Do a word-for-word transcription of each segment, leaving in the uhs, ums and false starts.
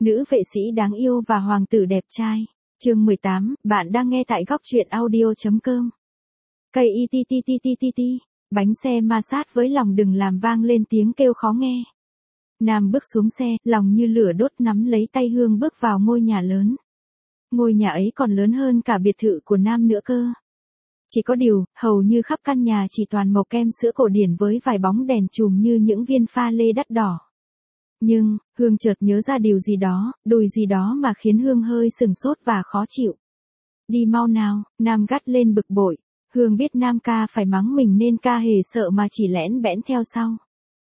nữ vệ sĩ đáng yêu và hoàng tử đẹp trai. Chương mười tám, bạn đang nghe tại góc truyện audio chấm com. Cây y ti ti ti ti ti ti, bánh xe ma sát với lòng đừng làm vang lên tiếng kêu khó nghe. Nam bước xuống xe, lòng như lửa đốt nắm lấy tay Hương bước vào ngôi nhà lớn. Ngôi nhà ấy còn lớn hơn cả biệt thự của Nam nữa cơ. Chỉ có điều, hầu như khắp căn nhà chỉ toàn màu kem sữa cổ điển với vài bóng đèn chùm như những viên pha lê đắt đỏ. Nhưng, Hương chợt nhớ ra điều gì đó, đùi gì đó mà khiến Hương hơi sừng sốt và khó chịu. Đi mau nào, Nam gắt lên bực bội. Hương biết Nam ca phải mắng mình nên ca hề sợ mà chỉ lẽn bẽn theo sau.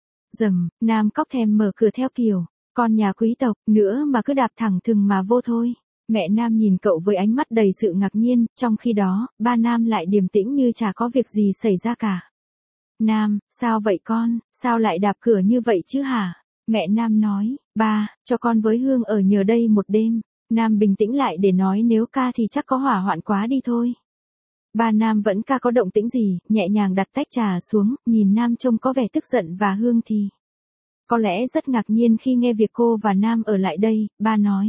Dầm, Nam cóc thèm mở cửa theo kiểu, con nhà quý tộc, nữa mà cứ đạp thẳng thừng mà vô thôi. Mẹ Nam nhìn cậu với ánh mắt đầy sự ngạc nhiên, trong khi đó, ba Nam lại điềm tĩnh như chả có việc gì xảy ra cả. Nam, sao vậy con, sao lại đạp cửa như vậy chứ hả? Mẹ Nam nói, ba, cho con với Hương ở nhờ đây một đêm. Nam bình tĩnh lại để nói nếu ca thì chắc có hỏa hoạn quá đi thôi. Ba Nam vẫn ca có động tĩnh gì, nhẹ nhàng đặt tách trà xuống, nhìn Nam trông có vẻ tức giận và Hương thì có lẽ rất ngạc nhiên khi nghe việc cô và Nam ở lại đây, ba nói.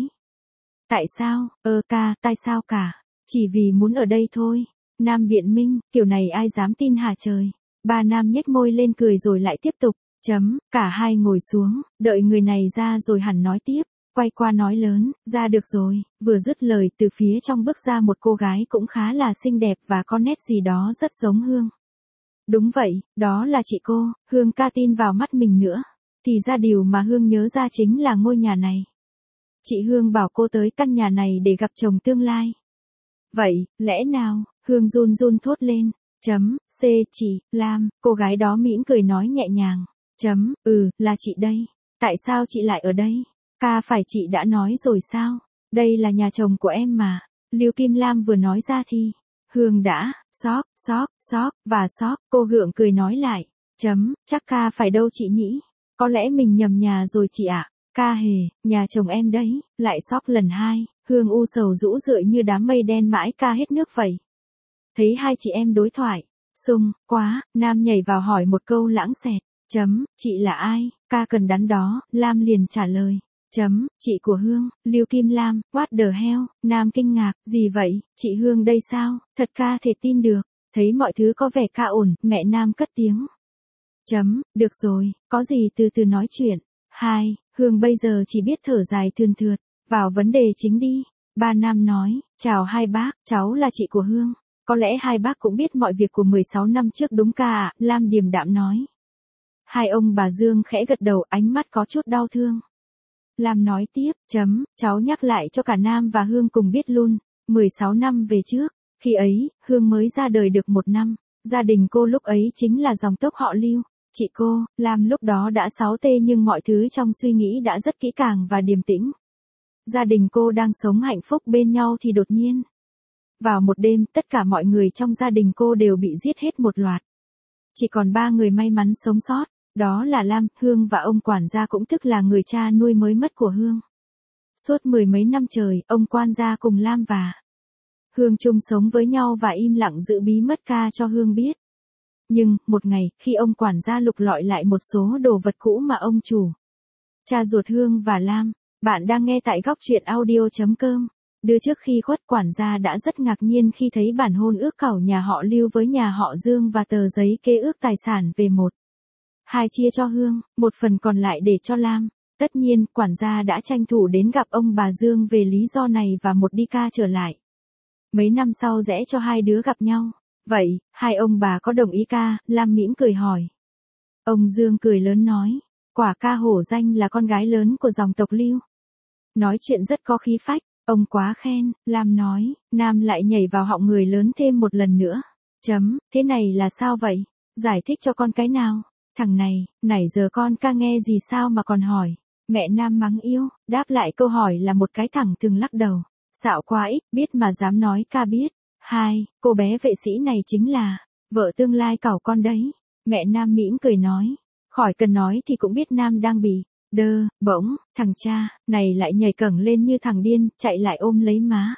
Tại sao, ơ ca, tại sao cả, chỉ vì muốn ở đây thôi. Nam biện minh, kiểu này ai dám tin hả trời. Ba Nam nhếch môi lên cười rồi lại tiếp tục, chấm, cả hai ngồi xuống, đợi người này ra rồi hẳn nói tiếp. Quay qua nói lớn, ra được rồi, vừa dứt lời từ phía trong bước ra một cô gái cũng khá là xinh đẹp và có nét gì đó rất giống Hương. Đúng vậy, đó là chị cô, Hương ca tin vào mắt mình nữa. Thì ra điều mà Hương nhớ ra chính là ngôi nhà này. Chị Hương bảo cô tới căn nhà này để gặp chồng tương lai. Vậy, lẽ nào, Hương run run thốt lên, chấm, c, chị, Lam, cô gái đó mỉm cười nói nhẹ nhàng, chấm, ừ, là chị đây, tại sao chị lại ở đây? Ca phải chị đã nói rồi sao? Đây là nhà chồng của em mà. Lưu Kim Lam vừa nói ra thì Hương đã sốc, sốc, sốc và sốc. Cô gượng cười nói lại. Chấm, chắc ca phải đâu chị nhỉ? Có lẽ mình nhầm nhà rồi chị ạ. Ca hề, nhà chồng em đấy. Lại sốc lần hai. Hương u sầu rũ rượi như đám mây đen mãi ca hết nước vậy. Thấy hai chị em đối thoại. Sung, quá, Nam nhảy vào hỏi một câu lãng xẹt. Chấm, chị là ai? Ca cần đắn đó. Lam liền trả lời. Chấm, chị của Hương, Lưu Kim Lam, what the hell, Nam kinh ngạc, gì vậy, chị Hương đây sao, thật ca thể tin được, thấy mọi thứ có vẻ ca ổn, mẹ Nam cất tiếng. Chấm, được rồi, có gì từ từ nói chuyện. Hai, Hương bây giờ chỉ biết thở dài thườn thượt, vào vấn đề chính đi. Ba Nam nói, chào hai bác, cháu là chị của Hương, có lẽ hai bác cũng biết mọi việc của mười sáu năm trước đúng ca ạ, Lam điềm đạm nói. Hai ông bà Dương khẽ gật đầu ánh mắt có chút đau thương. Lam nói tiếp, chấm, cháu nhắc lại cho cả Nam và Hương cùng biết luôn, mười sáu năm về trước, khi ấy, Hương mới ra đời được một năm, gia đình cô lúc ấy chính là dòng tộc họ Lưu, chị cô, Lam lúc đó đã sáu tê nhưng mọi thứ trong suy nghĩ đã rất kỹ càng và điềm tĩnh. Gia đình cô đang sống hạnh phúc bên nhau thì đột nhiên. Vào một đêm, tất cả mọi người trong gia đình cô đều bị giết hết một loạt. Chỉ còn ba người may mắn sống sót. Đó là Lam, Hương và ông quản gia cũng tức là người cha nuôi mới mất của Hương. Suốt mười mấy năm trời, ông quan gia cùng Lam và Hương chung sống với nhau và im lặng giữ bí mật ca cho Hương biết. Nhưng, một ngày, khi ông quản gia lục lọi lại một số đồ vật cũ mà ông chủ, cha ruột Hương và Lam, bạn đang nghe tại góc truyện audio chấm com. Đưa trước khi khuất quản gia đã rất ngạc nhiên khi thấy bản hôn ước cẩu nhà họ Lưu với nhà họ Dương và tờ giấy kê ước tài sản về một. Hai chia cho Hương, một phần còn lại để cho Lam. Tất nhiên, quản gia đã tranh thủ đến gặp ông bà Dương về lý do này và một đi ca trở lại. Mấy năm sau rẽ cho hai đứa gặp nhau. Vậy, hai ông bà có đồng ý ca? Lam mỉm cười hỏi. Ông Dương cười lớn nói, quả ca hổ danh là con gái lớn của dòng tộc Lưu. Nói chuyện rất có khí phách, ông quá khen, Lam nói, Nam lại nhảy vào họng người lớn thêm một lần nữa. Chấm, thế này là sao vậy? Giải thích cho con cái nào? Thằng này, nãy giờ con ca nghe gì sao mà còn hỏi. Mẹ Nam mắng yêu, đáp lại câu hỏi là một cái thẳng thừng lắc đầu. Xạo quá ít, biết mà dám nói ca biết. Hai, cô bé vệ sĩ này chính là vợ tương lai cẩu con đấy. Mẹ Nam mỉm cười nói. Khỏi cần nói thì cũng biết Nam đang bị đơ, bỗng, thằng cha, này lại nhảy cẳng lên như thằng điên, chạy lại ôm lấy má.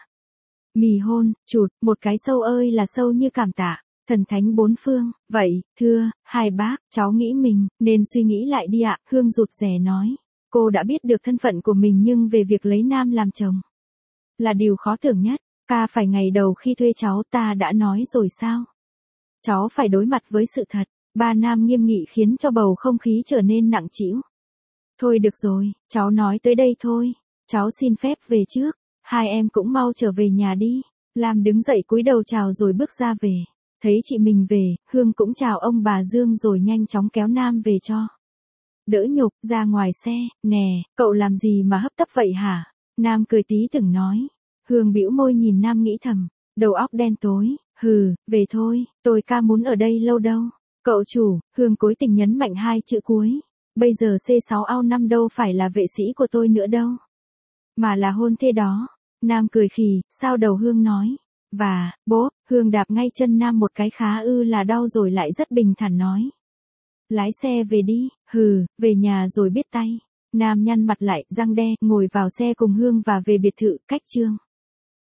Mì hôn, chụt, một cái sâu ơi là sâu như cảm tạ. Thần thánh bốn phương, vậy, thưa, hai bác, cháu nghĩ mình, nên suy nghĩ lại đi ạ, Hương rụt rè nói. Cô đã biết được thân phận của mình nhưng về việc lấy Nam làm chồng là điều khó tưởng nhất. Ca phải ngày đầu khi thuê cháu ta đã nói rồi sao? Cháu phải đối mặt với sự thật. Ba Nam nghiêm nghị khiến cho bầu không khí trở nên nặng trĩu. Thôi được rồi, cháu nói tới đây thôi. Cháu xin phép về trước. Hai em cũng mau trở về nhà đi. Lam đứng dậy cúi đầu chào rồi bước ra về. Thấy chị mình về, Hương cũng chào ông bà Dương rồi nhanh chóng kéo Nam về cho đỡ nhục. Ra ngoài xe, nè, cậu làm gì mà hấp tấp vậy hả? Nam cười tí từng nói. Hương bĩu môi nhìn Nam nghĩ thầm, đầu óc đen tối, hừ, về thôi, tôi ca muốn ở đây lâu đâu. Cậu chủ, Hương cố tình nhấn mạnh hai chữ cuối. Bây giờ xê sáu ao năm đâu phải là vệ sĩ của tôi nữa đâu, mà là hôn thê đó. Nam cười khì, sao đầu Hương nói. Và, bố, Hương đạp ngay chân Nam một cái khá ư là đau rồi lại rất bình thản nói. Lái xe về đi, hừ, về nhà rồi biết tay. Nam nhăn mặt lại, răng đe, ngồi vào xe cùng Hương và về biệt thự, cách Trương.